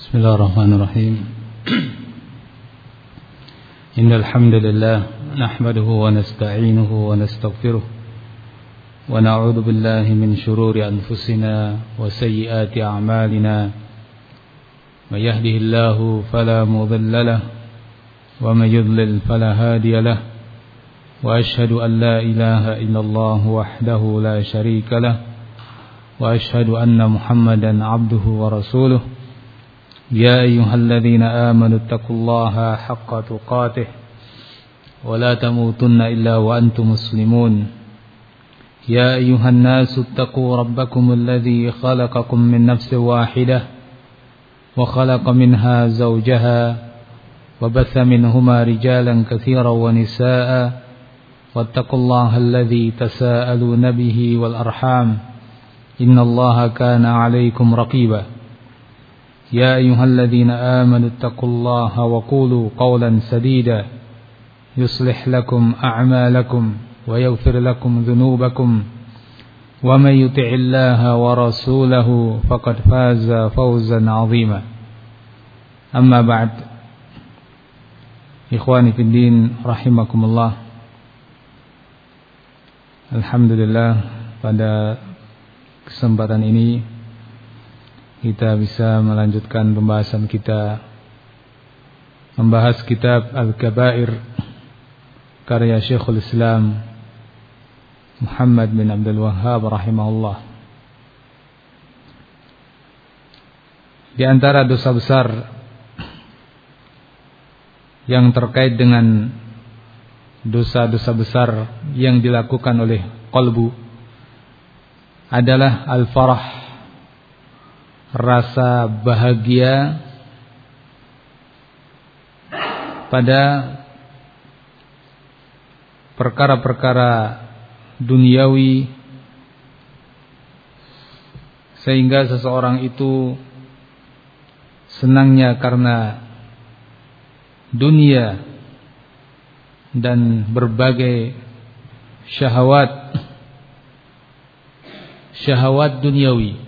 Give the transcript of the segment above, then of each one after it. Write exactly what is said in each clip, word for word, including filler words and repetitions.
بسم الله الرحمن الرحيم إن الحمد لله نحمده ونستعينه ونستغفره ونعوذ بالله من شرور أنفسنا وسيئات أعمالنا من يهده الله فلا مضل له ومن يضلل فلا هادي له وأشهد أن لا إله إلا الله وحده لا شريك له وأشهد أن محمدا عبده ورسوله يا أيها الذين آمنوا اتقوا الله حق تقاته ولا تموتن إلا وأنتم مسلمون يا أيها الناس اتقوا ربكم الذي خلقكم من نفس واحدة وخلق منها زوجها وبث منهما رجالا كثيرا ونساء واتقوا الله الذي تساءلون به والأرحام إن الله كان عليكم رقيبا يا أيها الذين آمنوا اتقوا الله وقولوا قولا سديدا يصلح لكم أعمالكم ويغفر لكم ذنوبكم ومن يطع الله ورسوله فقد فاز فوزا عظيما أما بعد إخواني في الدين رحمكم الله. Alhamdulillah, pada kesempatan ini kita bisa melanjutkan pembahasan kita, membahas kitab Al-Kabair karya Syekhul Islam Muhammad bin Abdul Wahhab rahimahullah. Di antara dosa besar yang terkait dengan dosa-dosa besar yang dilakukan oleh qalbu adalah al-farah, rasa bahagia pada perkara-perkara duniawi, sehingga seseorang itu senangnya karena dunia dan berbagai syahwat syahwat duniawi.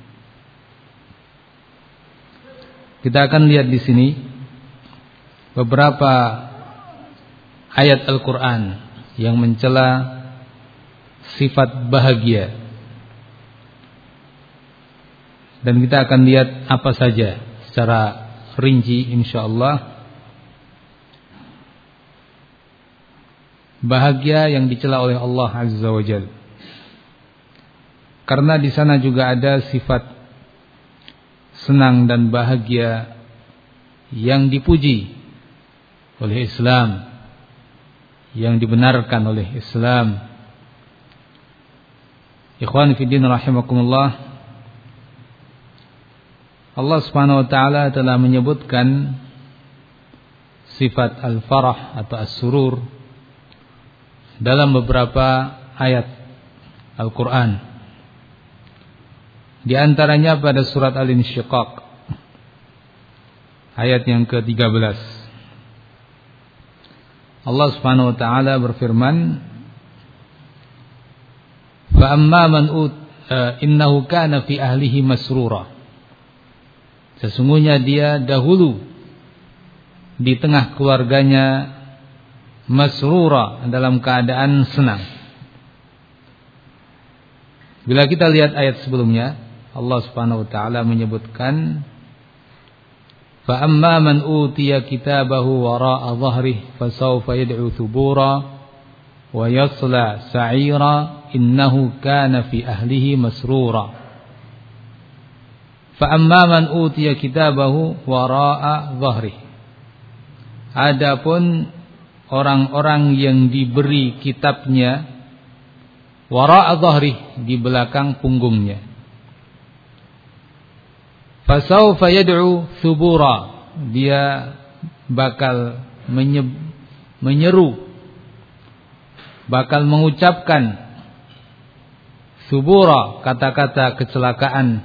Kita akan lihat di sini beberapa ayat Al-Quran yang mencela sifat bahagia, dan kita akan lihat apa saja secara rinci insyaallah bahagia yang dicela oleh Allah Azza wa Jalla. Karena di sana juga ada sifat senang dan bahagia yang dipuji oleh Islam, yang dibenarkan oleh Islam. Ikhwan fillah rahimakumullah, Allah Subhanahu wa taala telah menyebutkan sifat al-farah atau as-surur dalam beberapa ayat Al-Quran. Di antaranya pada surat Al-Insyiqaq ayat yang ke tiga belas. Allah Subhanahu wa taala berfirman, "Fa amma man ut innahu kana fi ahlihi masrura." Sesungguhnya dia dahulu di tengah keluarganya masrura, dalam keadaan senang. Bila kita lihat ayat sebelumnya, Allah Subhanahu wa taala menyebutkan, fa amma man utiya kitabahu wara'a dhahrihi fasawfa yad'u thubura wa yasla sa'ira innahu kana fi ahlihi masrura. Fa amma man utiya kitabahu wara'a dhahrihi, adapun orang-orang yang diberi kitabnya wara'a dhahrihi, di belakang punggungnya, fasawfa yad'u thubura, dia bakal menyeru, bakal mengucapkan thubura, kata-kata kecelakaan,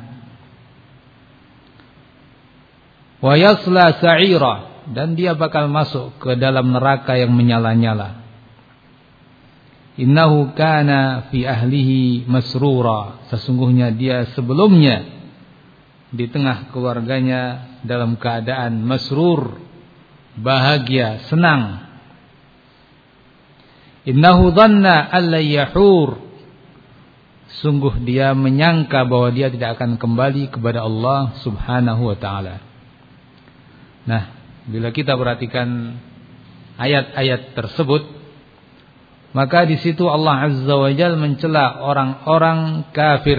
wa yasla sa'ira, dan dia bakal masuk ke dalam neraka yang menyala-nyala. Innahu kana fi ahlihi masrura, sesungguhnya dia sebelumnya di tengah keluarganya dalam keadaan masrur, bahagia, senang. Innahu dhanna alla yahur. Sungguh dia menyangka bahwa dia tidak akan kembali kepada Allah Subhanahu wa taala. Nah, bila kita perhatikan ayat-ayat tersebut, maka di situ Allah Azza wa Jalla mencela orang-orang kafir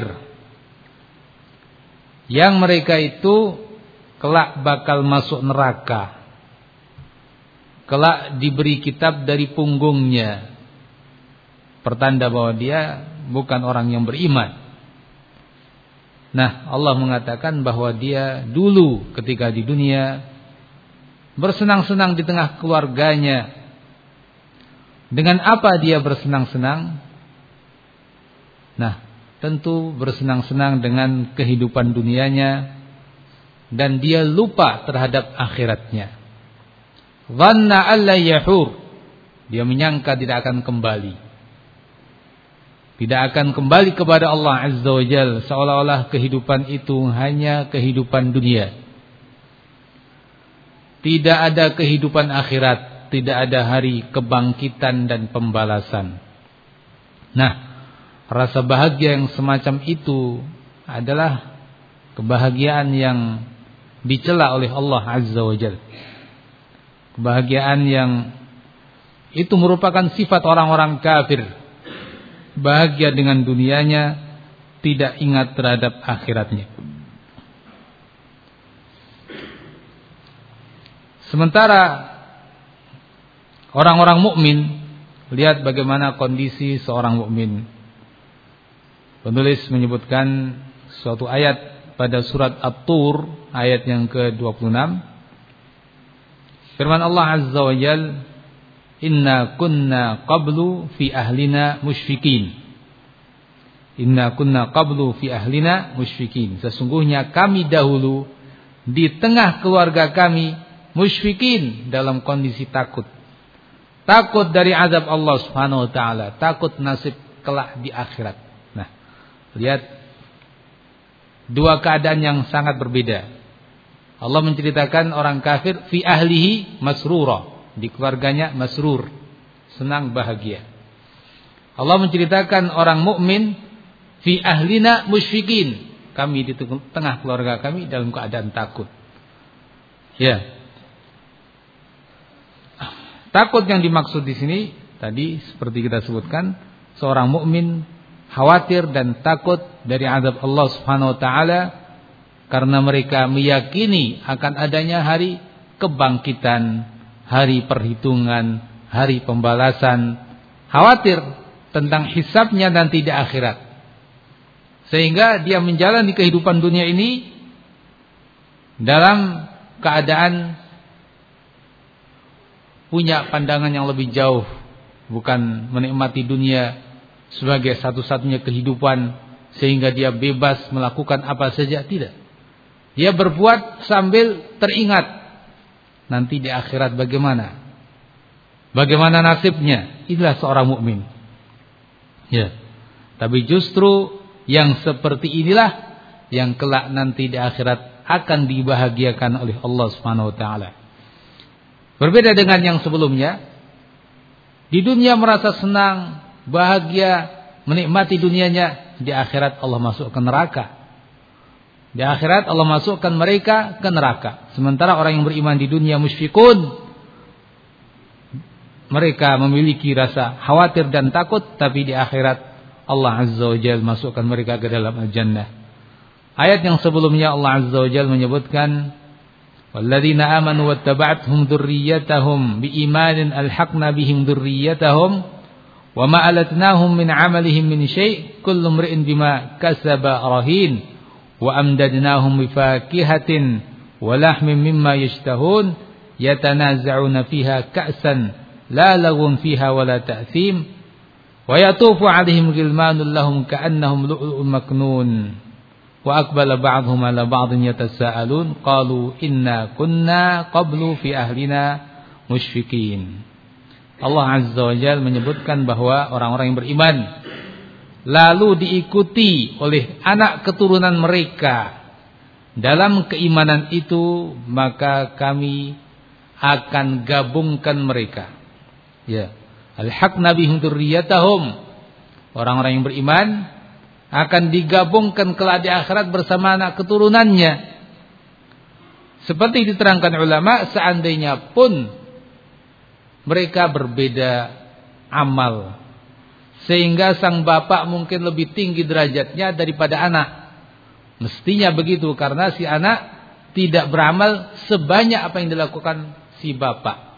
yang mereka itu kelak bakal masuk neraka, kelak diberi kitab dari punggungnya, pertanda bahwa dia bukan orang yang beriman. Nah, Allah mengatakan bahwa dia dulu ketika di dunia bersenang-senang di tengah keluarganya. Dengan apa dia bersenang-senang? Nah, tentu bersenang-senang dengan kehidupan dunianya, dan dia lupa terhadap akhiratnya. Dhanna alla yahur. Dia menyangka tidak akan kembali. Tidak akan kembali kepada Allah Azza wa Jalla, seolah-olah kehidupan itu hanya kehidupan dunia. Tidak ada kehidupan akhirat, tidak ada hari kebangkitan dan pembalasan. Nah, rasa bahagia yang semacam itu adalah kebahagiaan yang dicela oleh Allah Azza wa Jalla. Kebahagiaan yang itu merupakan sifat orang-orang kafir. Bahagia dengan dunianya, tidak ingat terhadap akhiratnya. Sementara orang-orang mukmin, lihat bagaimana kondisi seorang mukmin. Penulis menyebutkan suatu ayat pada surat At-Tur ayat yang ke dua puluh enam. Firman Allah Azza wa Jalla, Inna kunna qablu fi ahlina musyfikin. Inna kunna qablu fi ahlina musyfikin. Sesungguhnya kami dahulu di tengah keluarga kami musyfikin, dalam kondisi takut. Takut dari azab Allah Subhanahu wa taala, takut nasib kelak di akhirat. Nah, lihat dua keadaan yang sangat berbeda. Allah menceritakan orang kafir fi ahlihi masrura, di keluarganya masrur, senang bahagia. Allah menceritakan orang mukmin fi ahlina musyfikin, kami di tengah keluarga kami dalam keadaan takut. Ya. Takut yang dimaksud di sini tadi seperti kita sebutkan, seorang mukmin khawatir dan takut dari azab Allah Subhanahu wa taala karena mereka meyakini akan adanya hari kebangkitan, hari perhitungan, hari pembalasan, khawatir tentang hisabnya nanti di akhirat. Sehingga dia menjalani kehidupan dunia ini dalam keadaan punya pandangan yang lebih jauh, bukan menikmati dunia sebagai satu-satunya kehidupan sehingga dia bebas melakukan apa saja, tidak. Dia berbuat sambil teringat nanti di akhirat bagaimana? Bagaimana nasibnya? Inilah seorang mukmin. Ya. Tapi justru yang seperti inilah yang kelak nanti di akhirat akan dibahagiakan oleh Allah Subhanahu wa taala. Berbeda dengan yang sebelumnya. Di dunia merasa senang, bahagia, menikmati dunianya, di akhirat Allah masuk ke neraka. Di akhirat Allah masukkan mereka ke neraka. Sementara orang yang beriman di dunia musyfikun, mereka memiliki rasa khawatir dan takut, tapi di akhirat Allah Azza wa Jalla masukkan mereka ke dalam al-jannah. Ayat yang sebelumnya Allah Azza wa Jalla menyebutkan, walladzina amanu wattaba'athum dzurriyyatahum biimanin alhaqna bihim dzurriyyatahum wa ma alatnahum min 'amalihim min syai' kullu imri'in bima kasaba rahin wa amdadnahum bifakihatin wa lahmin mimma yashtahun yatanaza'una fiha ka'san la laghun fiha wa la ta'thim wa yatufu 'alaihim ghilmanun lahum ka'annahum lu'lu'un maknun wa aqbala ba'dhum 'ala ba'dhin yatasaalun qalu inna kunna qablu fi ahlina musyfikin. Allah Azza wa Jalla menyebutkan bahwa orang-orang yang beriman lalu diikuti oleh anak keturunan mereka dalam keimanan itu, maka kami akan gabungkan mereka. Ya, alhaqna bihim dzurriyyatahum. Orang-orang yang beriman akan digabungkan kelak di akhirat bersama anak keturunannya. Seperti diterangkan ulama, seandainya pun mereka berbeda amal, sehingga sang bapak mungkin lebih tinggi derajatnya daripada anak. Mestinya begitu, karena si anak tidak beramal sebanyak apa yang dilakukan si bapak.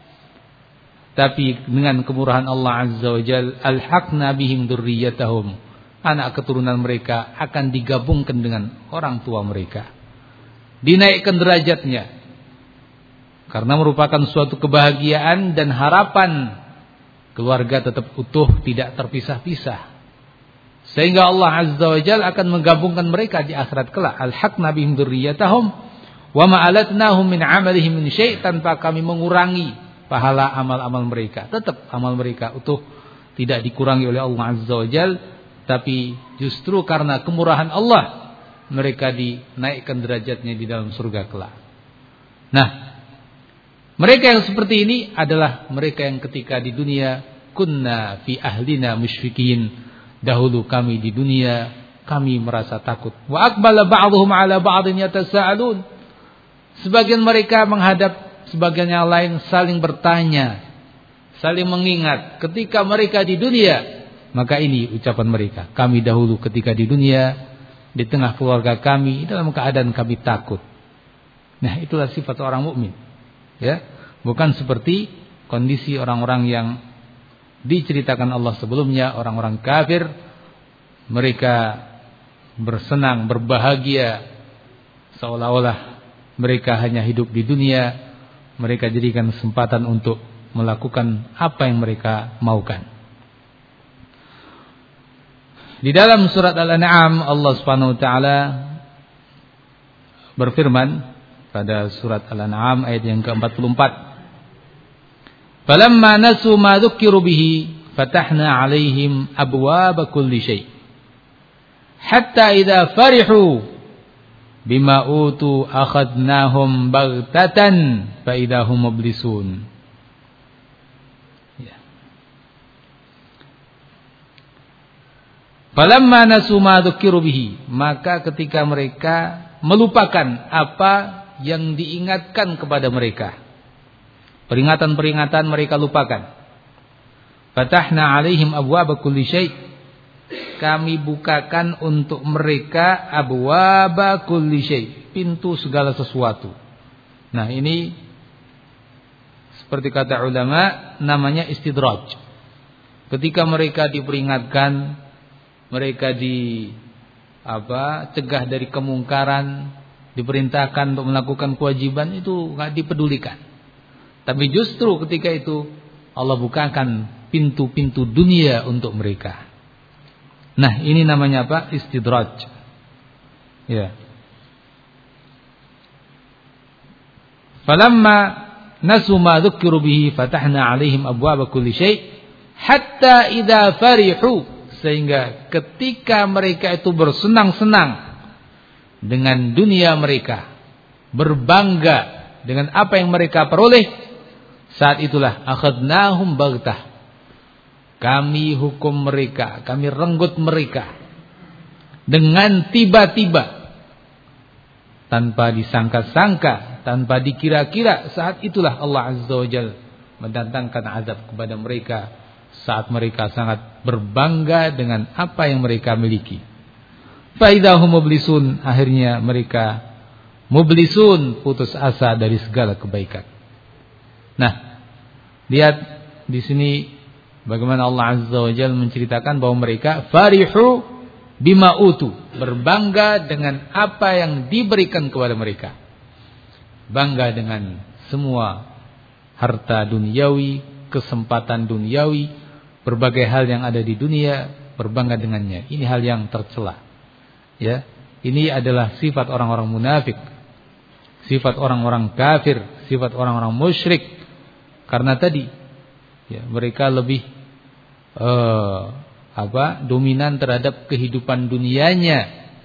Tapi dengan kemurahan Allah Azza wa Jalla, alhaqna bihim dzurriyyatahum, anak keturunan mereka akan digabungkan dengan orang tua mereka, dinaikkan derajatnya, karena merupakan suatu kebahagiaan dan harapan keluarga tetap utuh, tidak terpisah-pisah. Sehingga Allah Azza wa Jalla akan menggabungkan mereka di akhirat kelak. Alhaqna bihim dzurriyyatahum wa ma alatnahum min amalihim min syai', tanpa kami mengurangi pahala amal-amal mereka. Tetap amal mereka utuh, tidak dikurangi oleh Allah Azza wa Jalla, tapi justru karena kemurahan Allah mereka dinaikkan derajatnya di dalam surga kelak. Nah, mereka yang seperti ini adalah mereka yang ketika di dunia kunna fi ahlina musyfiqin, dahulu kami di dunia kami merasa takut. Wa aqbala ba'dhum 'ala ba'dhin yatasaalun. Sebagian mereka menghadap sebagian yang lain, saling bertanya, saling mengingat ketika mereka di dunia. Maka ini ucapan mereka, kami dahulu ketika di dunia, di tengah keluarga kami dalam keadaan kami takut. Nah, itulah sifat orang mukmin. Ya, bukan seperti kondisi orang-orang yang diceritakan Allah sebelumnya, orang-orang kafir. Mereka bersenang, berbahagia, seolah-olah mereka hanya hidup di dunia. Mereka jadikan kesempatan untuk melakukan apa yang mereka maukan. Di dalam surat Al-An'am, Allah Subhanahu wa taala berfirman pada surat Al-An'am ayat yang keempat puluh empat. Falamma nasu ma dzukkiru bihi fatahna 'alaihim abwaaba kulli syai' hatta idza farihu bima utu akhadnahum baghtatan fa idza hum mublisun. Ya. Falamma nasu ma dzukkiru bihi, maka ketika mereka melupakan apa yang diingatkan kepada mereka, peringatan-peringatan mereka lupakan. Fatahna 'alaihim abwaaba kulli syai', kami bukakan untuk mereka abwaaba kulli syai', pintu segala sesuatu. Nah, ini seperti kata ulama namanya istidraj. Ketika mereka diperingatkan, mereka di apa cegah dari kemungkaran, diperintahkan untuk melakukan kewajiban, itu enggak dipedulikan. Tapi justru ketika itu Allah bukakan pintu-pintu dunia untuk mereka. Nah, ini namanya apa? Istidraj. Ya. Falamma nasu ma dzukkiru bihi fatahna 'alaihim abwaaba kulli syai' hatta idza farihu, sehingga ketika mereka itu bersenang-senang dengan dunia mereka, berbangga dengan apa yang mereka peroleh, saat itulah akhadnahum baghtah, kami hukum mereka, kami renggut mereka dengan tiba-tiba, tanpa disangka-sangka, tanpa dikira-kira. Saat itulah Allah Azza wa Jalla mendatangkan azab kepada mereka saat mereka sangat berbangga dengan apa yang mereka miliki. Fa idza hum mublisun, akhirnya mereka mublisun, putus asa dari segala kebaikan. Nah, lihat di sini bagaimana Allah Azza wa Jalla menceritakan bahwa mereka farihu bima utu, berbangga dengan apa yang diberikan kepada mereka. Bangga dengan semua harta duniawi, kesempatan duniawi, berbagai hal yang ada di dunia, berbangga dengannya. Ini hal yang tercela. Ya, ini adalah sifat orang-orang munafik, sifat orang-orang kafir, sifat orang-orang musyrik. Karena tadi, ya, mereka lebih uh, apa? dominan terhadap kehidupan dunianya,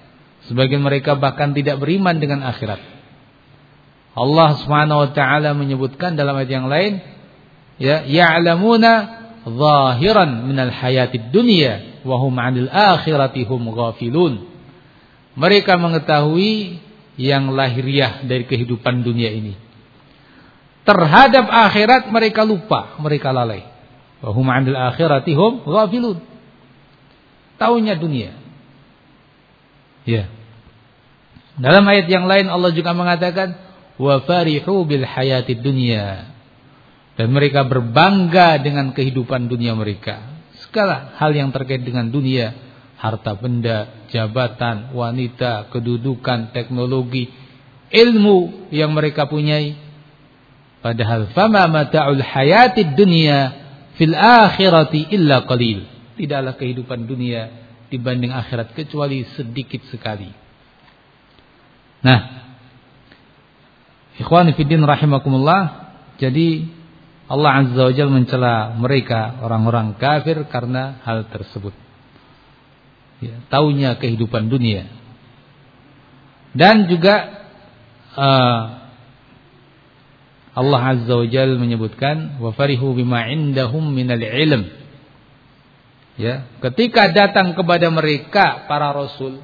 Sebagian mereka bahkan tidak beriman dengan akhirat. Allah Subhanahu wa taala menyebutkan dalam ayat yang lain, ya, ya'lamuna zahiran minal hayatid dunya wa hum 'anil akhirati hum ghafilun. Mereka mengetahui yang lahiriah dari kehidupan dunia ini. Terhadap akhirat mereka lupa, mereka lalai. Wa hum 'anil akhirati hum ghafilun. Taunya dunia. Ya. Dalam ayat yang lain Allah juga mengatakan wa farihu bil hayatid dunya, dan mereka berbangga dengan kehidupan dunia mereka. Segala hal yang terkait dengan dunia, harta benda, jabatan, wanita, kedudukan, teknologi, ilmu yang mereka punyai. Padahal fama mata'ul hayatid dunya fil akhirati illa qalil. Tidaklah kehidupan dunia dibanding akhirat kecuali sedikit sekali. Nah, ikhwani fiddin rahimakumullah, jadi Allah Azza wa Jalla mencela mereka orang-orang kafir karena hal tersebut. Ya, taunya kehidupan dunia. Dan juga uh, Allah Azza wa Jalla menyebutkan wa farihu bima indahum minal ilm. Ya, ketika datang kepada mereka para rasul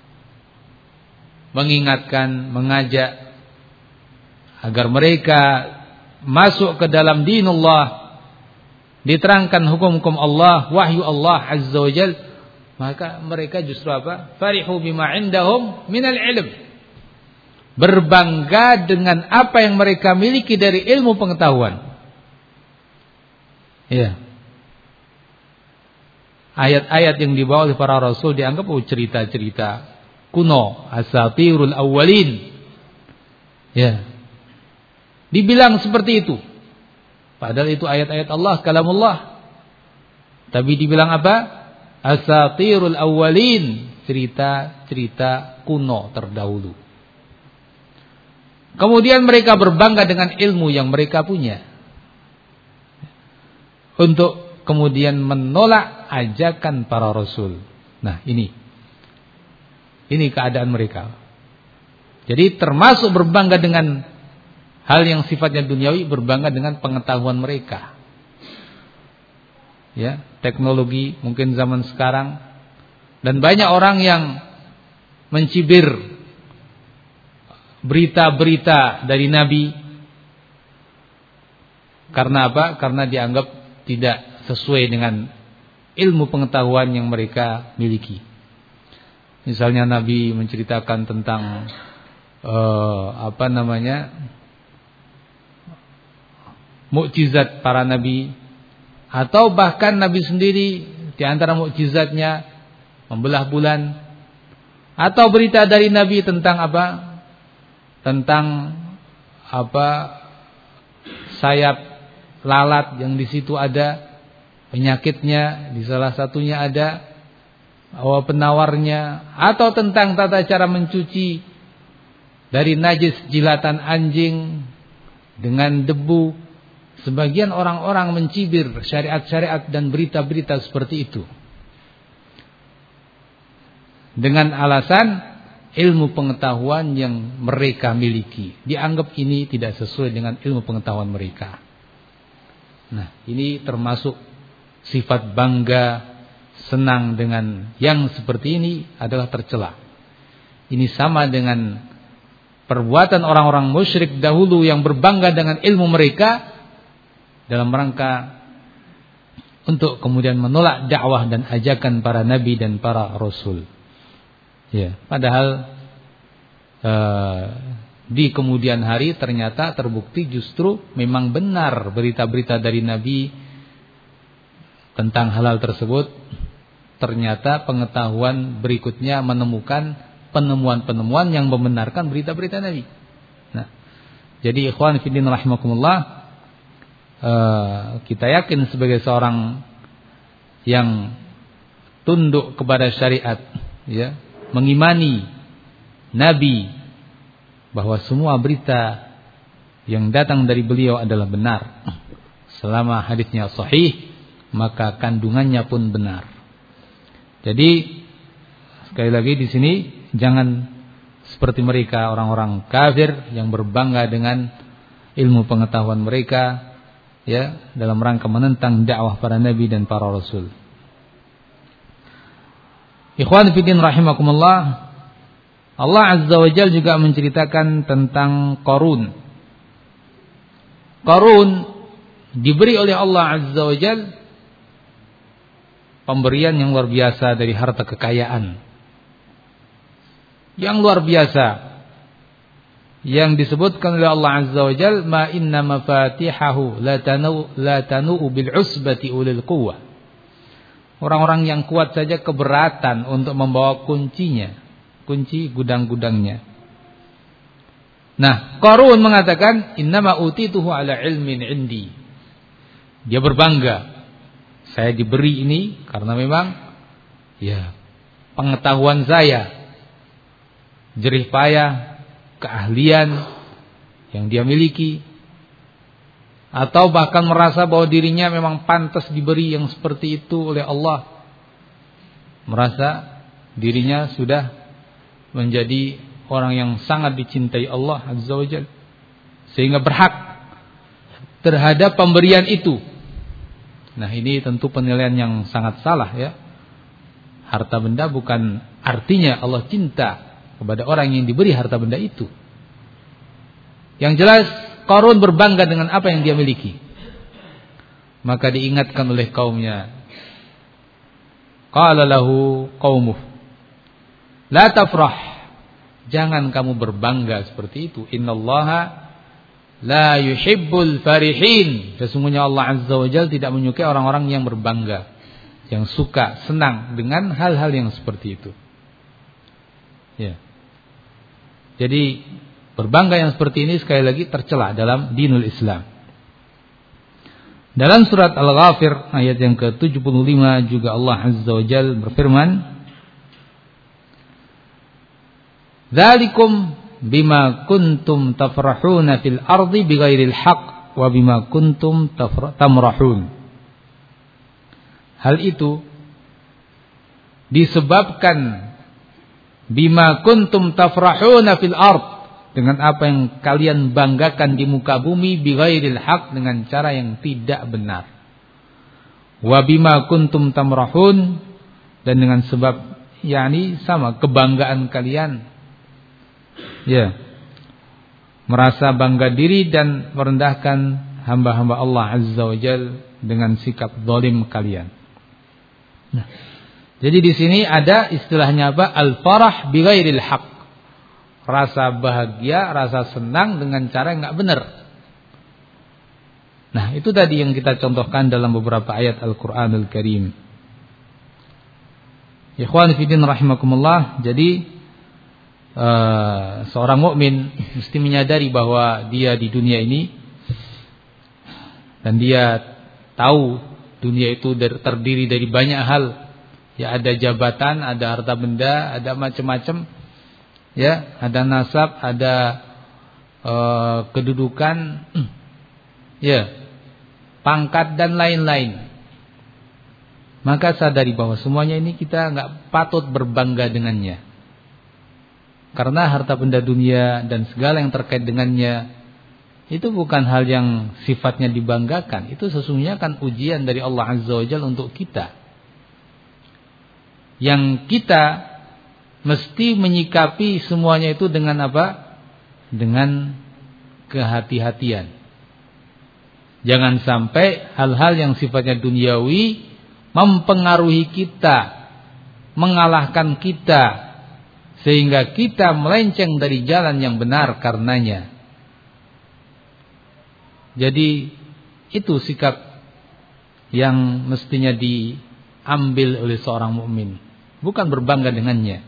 mengingatkan, mengajak agar mereka masuk ke dalam dinullah, diterangkan hukum-hukum Allah, wahyu Allah Azza wa Jalla, maka mereka justru apa? Farihu bima indahum minal ilm. Berbangga dengan apa yang mereka miliki dari ilmu pengetahuan. Ya. Ayat-ayat yang dibawa oleh para rasul dianggap oh, cerita-cerita kuno, asatirul awwalin. Ya. Dibilang seperti itu. Padahal itu ayat-ayat Allah, kalamullah. Tapi dibilang apa? Asatirul awwalin, cerita-cerita kuno terdahulu. Kemudian mereka berbangga dengan ilmu yang mereka punya. Untuk kemudian menolak ajakan para rasul. Nah, ini. Ini keadaan mereka. Jadi termasuk berbangga dengan hal yang sifatnya duniawi, berbangga dengan pengetahuan mereka. Ya, teknologi mungkin zaman sekarang, dan banyak orang yang mencibir berita-berita dari Nabi. Karena apa? Karena dianggap tidak sesuai dengan ilmu pengetahuan yang mereka miliki. Misalnya Nabi menceritakan tentang uh, apa namanya mukjizat para nabi, atau bahkan Nabi sendiri di antara mukjizatnya membelah bulan, atau berita dari Nabi tentang apa? Tentang apa? Sayap lalat yang di situ ada penyakitnya, di salah satunya ada awal penawarnya, atau tentang tata cara mencuci dari najis jilatan anjing dengan debu. Sebagian orang-orang mencibir syariat-syariat dan berita-berita seperti itu dengan alasan ilmu pengetahuan yang mereka miliki. Dianggap ini tidak sesuai dengan ilmu pengetahuan mereka. Nah, ini termasuk sifat bangga, senang dengan yang seperti ini adalah tercela. Ini sama dengan perbuatan orang-orang musyrik dahulu yang berbangga dengan ilmu mereka dalam rangka untuk kemudian menolak dakwah dan ajakan para nabi dan para rasul. Ya, padahal uh, di kemudian hari ternyata terbukti justru memang benar berita-berita dari nabi tentang halal tersebut. Ternyata pengetahuan berikutnya menemukan penemuan-penemuan yang membenarkan berita-berita Nabi. Nah, jadi ikhwan fillah rahimakumullah, uh, kita yakin sebagai seorang yang tunduk kepada syariat, ya, mengimani Nabi bahwa semua berita yang datang dari beliau adalah benar. Selama hadisnya sahih, maka kandungannya pun benar. Jadi sekali lagi di sini jangan seperti mereka orang-orang kafir yang berbangga dengan ilmu pengetahuan mereka, ya, dalam rangka menentang dakwah para nabi dan para rasul. Ikhwan fillah rahimakumullah, Allah Azza wa Jalla juga menceritakan tentang Qarun. Qarun diberi oleh Allah Azza wa Jalla pemberian yang luar biasa dari harta kekayaan. Yang luar biasa. Yang disebutkan oleh Allah Azza wa Jalla, ma inna mafatihahu la tanu la tanu bil usbati ulil quwwah. Orang-orang yang kuat saja keberatan untuk membawa kuncinya, kunci gudang-gudangnya. Nah, Qarun mengatakan, innama utituhu ala ilmin indi. Dia berbangga, saya diberi ini karena memang ya pengetahuan saya, jerih payah, keahlian yang dia miliki, atau bahkan merasa bahwa dirinya memang pantas diberi yang seperti itu oleh Allah. Merasa dirinya sudah menjadi orang yang sangat dicintai Allah Azza wa Jalla, sehingga berhak terhadap pemberian itu. Nah, ini tentu penilaian yang sangat salah, ya. Harta benda bukan artinya Allah cinta kepada orang yang diberi harta benda itu. Yang jelas Qarun berbangga dengan apa yang dia miliki. Maka diingatkan oleh kaumnya. Qala lahu qaumuh, la tafrah. Jangan kamu berbangga seperti itu. Innallaha la yuhibbul farihin. Sesungguhnya Allah Azza wa Jalla tidak menyukai orang-orang yang berbangga, yang suka, senang dengan hal-hal yang seperti itu. Ya. Jadi berbangga yang seperti ini sekali lagi tercela dalam dinul Islam. Dalam surat Al-Ghafir ayat yang ke tujuh puluh lima juga Allah Azza wa Jalla berfirman, "Dzalikum bima kuntum tafrahuna fil ardi bighairil haqq wa bima kuntum tamrahun." Hal itu disebabkan bima kuntum tafrahuna fil ard, dengan apa yang kalian banggakan di muka bumi, bighairil haq, dengan cara yang tidak benar. Wa bima kuntum tamrahun, dan dengan sebab yakni sama kebanggaan kalian, ya, merasa bangga diri dan merendahkan hamba-hamba Allah Azza wa Jalla dengan sikap zalim kalian. Nah, jadi di sini ada istilahnya apa? Al-farah bighairil haq. Rasa bahagia, rasa senang dengan cara yang enggak benar. Nah, itu tadi yang kita contohkan dalam beberapa ayat Al-Qur'anul Karim. Ikhwan fillah rahimakumullah, jadi uh, seorang mukmin mesti menyadari bahwa dia di dunia ini, dan dia tahu dunia itu terdiri dari banyak hal. Ya, ada jabatan, ada harta benda, ada macam-macam. Ya, ada nasab, ada uh, kedudukan, ya, pangkat dan lain-lain. Maka sadari bahwa semuanya ini kita nggak patut berbangga dengannya. Karena harta benda dunia dan segala yang terkait dengannya itu bukan hal yang sifatnya dibanggakan. Itu sesungguhnya kan ujian dari Allah Azza wa Jalla untuk kita. Yang kita mesti menyikapi semuanya itu dengan apa? Dengan kehati-hatian. Jangan sampai hal-hal yang sifatnya duniawi mempengaruhi kita, mengalahkan kita, sehingga kita melenceng dari jalan yang benar karenanya. Jadi itu sikap yang mestinya diambil oleh seorang mukmin, bukan berbangga dengannya.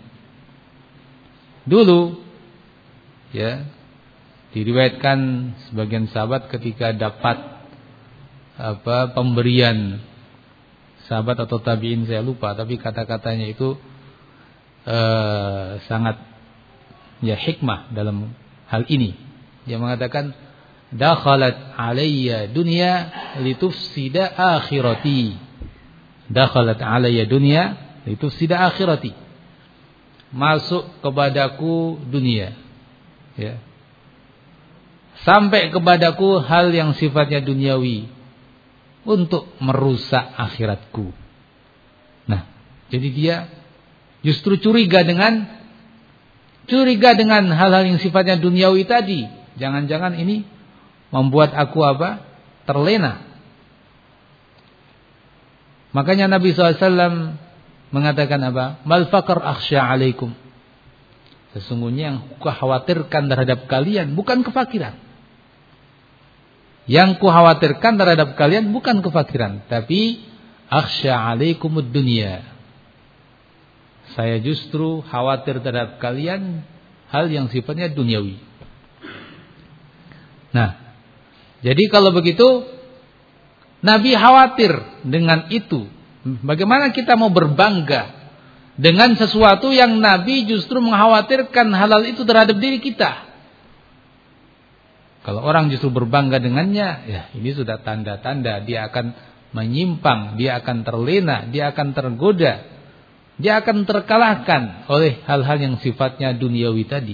Dulu, ya, diriwayatkan sebagian sahabat ketika dapat apa pemberian, sahabat atau tabi'in saya lupa, tapi kata-katanya itu eh, sangat ya hikmah dalam hal ini. Dia mengatakan, dakhalat alayya dunya litufsida akhirati. Dakhalat alayya dunya litufsida akhirati. masuk kepadaku dunia, ya. Sampai kepadaku hal yang sifatnya duniawi untuk merusak akhiratku. Nah, jadi dia justru curiga dengan curiga dengan hal-hal yang sifatnya duniawi tadi. Jangan-jangan ini membuat aku apa? Terlena. Makanya Nabi shallallahu alaihi wasallam mengatakan apa? Mal faqr akhsha alaikum. Sesungguhnya yang kukhawatirkan terhadap kalian bukan kefakiran. Yang kukhawatirkan terhadap kalian bukan kefakiran, tapi akhsha alaikumud dunya. Saya justru khawatir terhadap kalian hal yang sifatnya duniawi. Nah, jadi kalau begitu Nabi khawatir dengan itu. Bagaimana kita mau berbangga dengan sesuatu yang Nabi justru mengkhawatirkan halal itu terhadap diri kita? Kalau orang justru berbangga dengannya, ya ini sudah tanda-tanda dia akan menyimpang, dia akan terlena, dia akan tergoda, dia akan terkalahkan oleh hal-hal yang sifatnya duniawi tadi.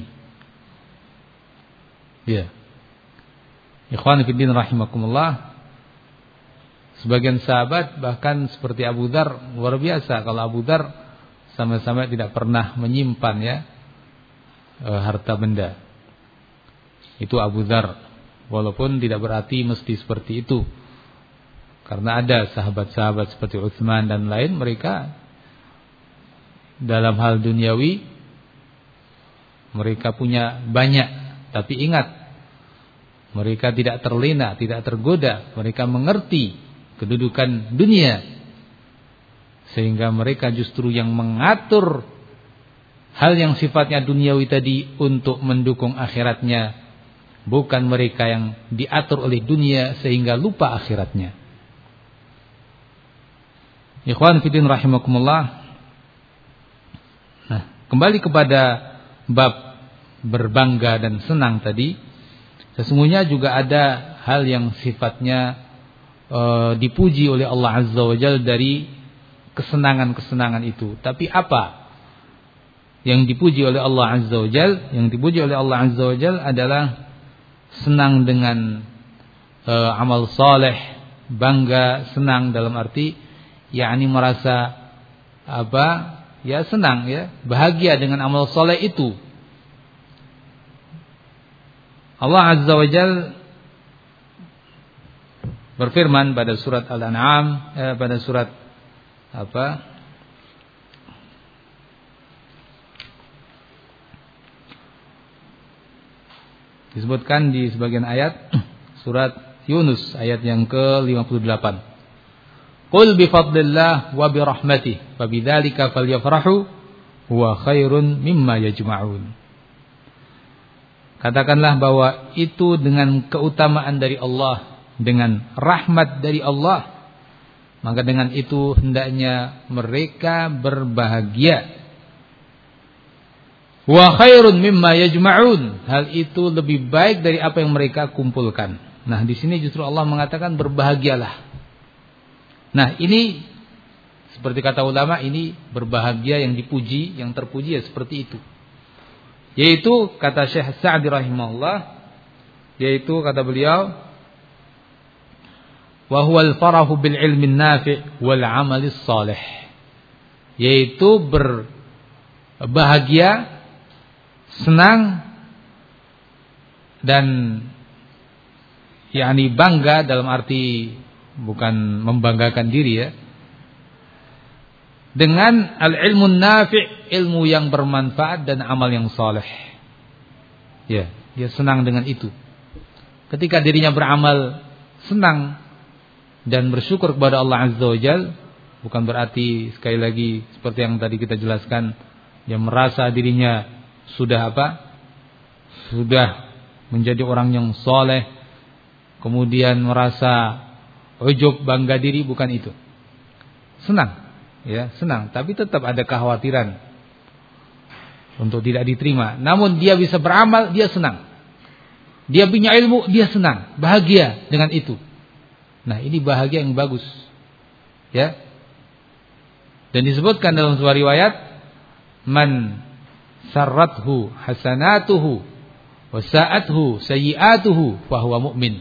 Ya. Ikhwan fillah rahimakumullah. Sebagian sahabat bahkan seperti Abu Dzar luar biasa. Kalau Abu Dzar sama-sama tidak pernah menyimpan ya e, harta benda. Itu Abu Dzar. Walaupun tidak berarti mesti seperti itu. Karena ada sahabat-sahabat seperti Utsman dan lain, mereka dalam hal duniawi mereka punya banyak, tapi ingat mereka tidak terlena, tidak tergoda, mereka mengerti kedudukan dunia, sehingga mereka justru yang mengatur hal yang sifatnya duniawi tadi untuk mendukung akhiratnya, bukan mereka yang diatur oleh dunia sehingga lupa akhiratnya. Ikhwan fillah rahimakumullah. Nah, kembali kepada bab berbangga dan senang tadi, sesungguhnya juga ada hal yang sifatnya Uh, dipuji oleh Allah Azza wa Jalla dari kesenangan-kesenangan itu. Tapi apa yang dipuji oleh Allah Azza wa Jalla? Yang dipuji oleh Allah Azza wa Jalla adalah senang dengan uh, amal saleh, bangga, senang dalam arti yakni merasa apa? Ya senang ya, bahagia dengan amal saleh itu. Allah Azza wa Jalla berfirman pada surat Al-An'am, eh, pada surat apa? Disebutkan di sebagian ayat surat Yunus ayat yang ke lima puluh delapan. Qul bi fadlillah wa bi rahmatih fa bidzalika falyafrahu huwa khairun mimma yajma'un. Katakanlah bahwa itu dengan keutamaan dari Allah, dengan rahmat dari Allah, maka dengan itu hendaknya mereka berbahagia. Wa khairun mimma yajma'un, hal itu lebih baik dari apa yang mereka kumpulkan. Nah, di sini justru Allah mengatakan berbahagialah. Nah, ini seperti kata ulama, ini berbahagia yang dipuji, yang terpuji ya seperti itu. Yaitu kata Syekh Sa'di rahimahullah, yaitu kata beliau, wa huwal farahu bil ilmi nafi' wal amalis salih, yaitu berbahagia, senang dan yakni bangga dalam arti bukan membanggakan diri ya, dengan al ilmu nafi', ilmu yang bermanfaat dan amal yang saleh. Ya, dia senang dengan itu. Ketika dirinya beramal senang dan bersyukur kepada Allah Azza wa Jalla, bukan berarti sekali lagi seperti yang tadi kita jelaskan, yang merasa dirinya sudah apa? Sudah menjadi orang yang soleh, kemudian merasa ujub, bangga diri, bukan itu. Senang, ya senang, tapi tetap ada kekhawatiran untuk tidak diterima. Namun dia bisa beramal, dia senang. Dia punya ilmu, dia senang, bahagia dengan itu. Nah, ini bahagia yang bagus. Ya. Dan disebutkan dalam sebuah riwayat, man sarrathu hasanatuhu wa sa'athu sayyi'atuhu fa huwa mu'min.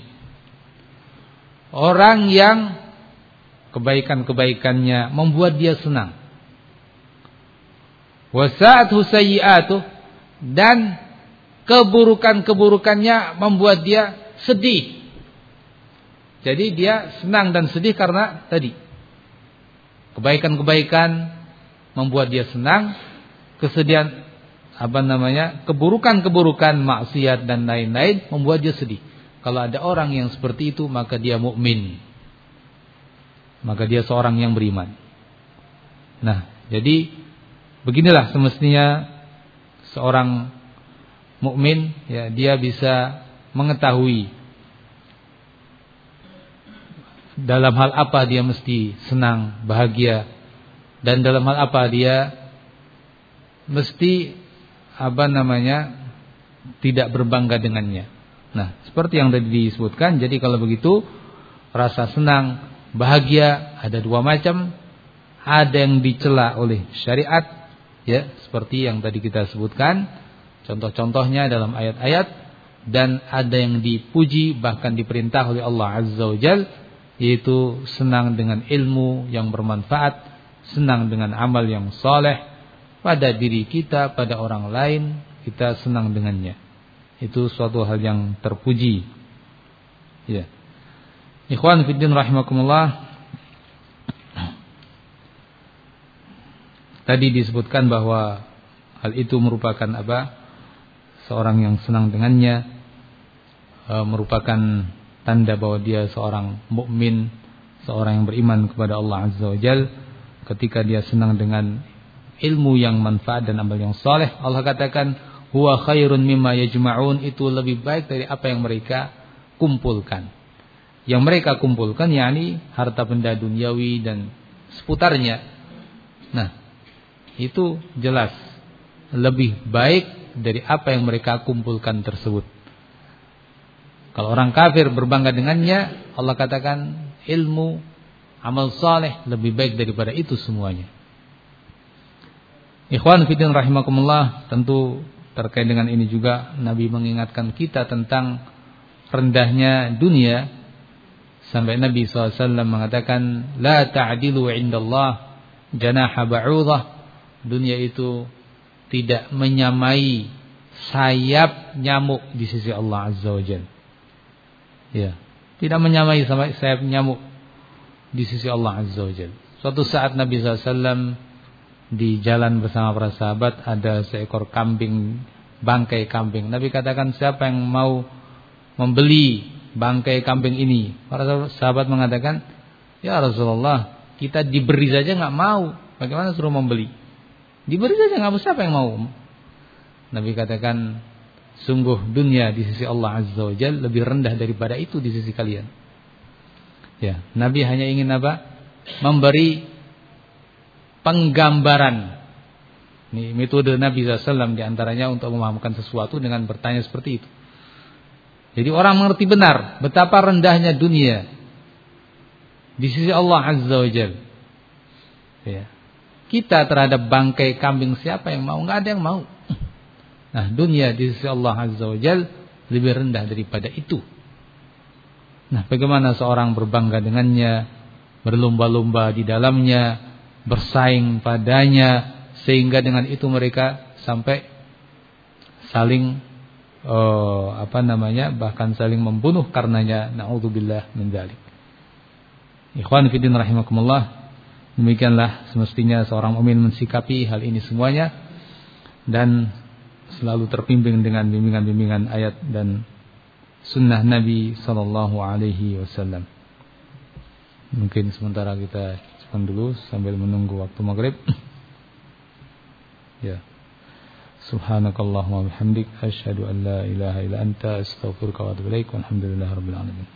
Orang yang kebaikan-kebaikannya membuat dia senang, wa sa'athu sayyi'atuhu, dan keburukan-keburukannya membuat dia sedih. Jadi dia senang dan sedih karena tadi kebaikan-kebaikan membuat dia senang, kesedihan apa namanya keburukan-keburukan maksiat dan lain-lain membuat dia sedih. Kalau ada orang yang seperti itu, maka dia mukmin, maka dia seorang yang beriman. Nah, jadi beginilah semestinya seorang mukmin, ya, dia bisa mengetahui dalam hal apa dia mesti senang, bahagia, dan dalam hal apa dia mesti apa namanya tidak berbangga dengannya. Nah, seperti yang tadi disebutkan, jadi kalau begitu rasa senang, bahagia ada dua macam. Ada yang dicela oleh syariat, ya, seperti yang tadi kita sebutkan contoh-contohnya dalam ayat-ayat, dan ada yang dipuji bahkan diperintah oleh Allah Azza wa Jalla, yaitu senang dengan ilmu yang bermanfaat, senang dengan amal yang saleh pada diri kita, pada orang lain, kita senang dengannya. Itu suatu hal yang terpuji. Ya. Ikhwan fiddin rahimakumullah. Tadi disebutkan bahwa hal itu merupakan apa? Seorang yang senang dengannya e, merupakan tanda bahwa dia seorang mukmin, seorang yang beriman kepada Allah Azza wa Jalla. Ketika dia senang dengan ilmu yang manfaat dan amal yang saleh, Allah katakan huwa khairun mimma yajma'un, itu lebih baik dari apa yang mereka kumpulkan. Yang mereka kumpulkan yakni harta benda duniawi dan seputarnya. Nah, itu jelas lebih baik dari apa yang mereka kumpulkan tersebut. Kalau orang kafir berbangga dengannya, Allah katakan ilmu, amal saleh lebih baik daripada itu semuanya. Ikhwan fillah rahimakumullah, tentu terkait dengan ini juga Nabi mengingatkan kita tentang rendahnya dunia, sampai Nabi shallallahu alaihi wasallam mengatakan la ta'dilu indallah janaha ba'udah. Dunia itu tidak menyamai sayap nyamuk di sisi Allah Azza wa Jalla. Ya, tidak menyamai sama sayap nyamuk di sisi Allah Azza wa Jalla. Suatu saat Nabi shallallahu alaihi wasallam di jalan bersama para sahabat, ada seekor kambing, bangkai kambing. Nabi katakan, siapa yang mau membeli bangkai kambing ini? Para sahabat mengatakan, ya Rasulullah, kita diberi saja nggak mau, bagaimana suruh membeli? Diberi saja nggak mau, siapa yang mau? Nabi katakan, sungguh dunia di sisi Allah Azza wa Jalla lebih rendah daripada itu di sisi kalian. Ya, Nabi hanya ingin apa? Memberi penggambaran. Ini metode Nabi shallallahu alaihi wasallam diantaranya untuk memahamkan sesuatu dengan bertanya seperti itu. Jadi orang mengerti benar betapa rendahnya dunia di sisi Allah Azza wa Jalla. Ya. Kita terhadap bangkai kambing siapa yang mau? Nggak ada yang mau. Nah, dunia di sisi Allah Azza wa Jalla lebih rendah daripada itu. Nah, bagaimana seorang berbangga dengannya, berlomba-lomba di dalamnya, bersaing padanya, sehingga dengan itu mereka sampai saling uh, apa namanya, bahkan saling membunuh karenanya. Na'udzubillah min dzalik. Ikhwan fillah rahimakumullah, demikianlah semestinya seorang mukmin mensikapi hal ini semuanya dan selalu terpimpin dengan bimbingan-bimbingan ayat dan sunnah Nabi sallallahu alaihi wasallam. Mungkin sementara kita simpan dulu sambil menunggu waktu maghrib. Ya. Subhanakallahumma wa bihamdik asyhadu an la ilaha illa anta astaghfiruka wa atubu ilaik. Walhamdulillahirabbil alamin.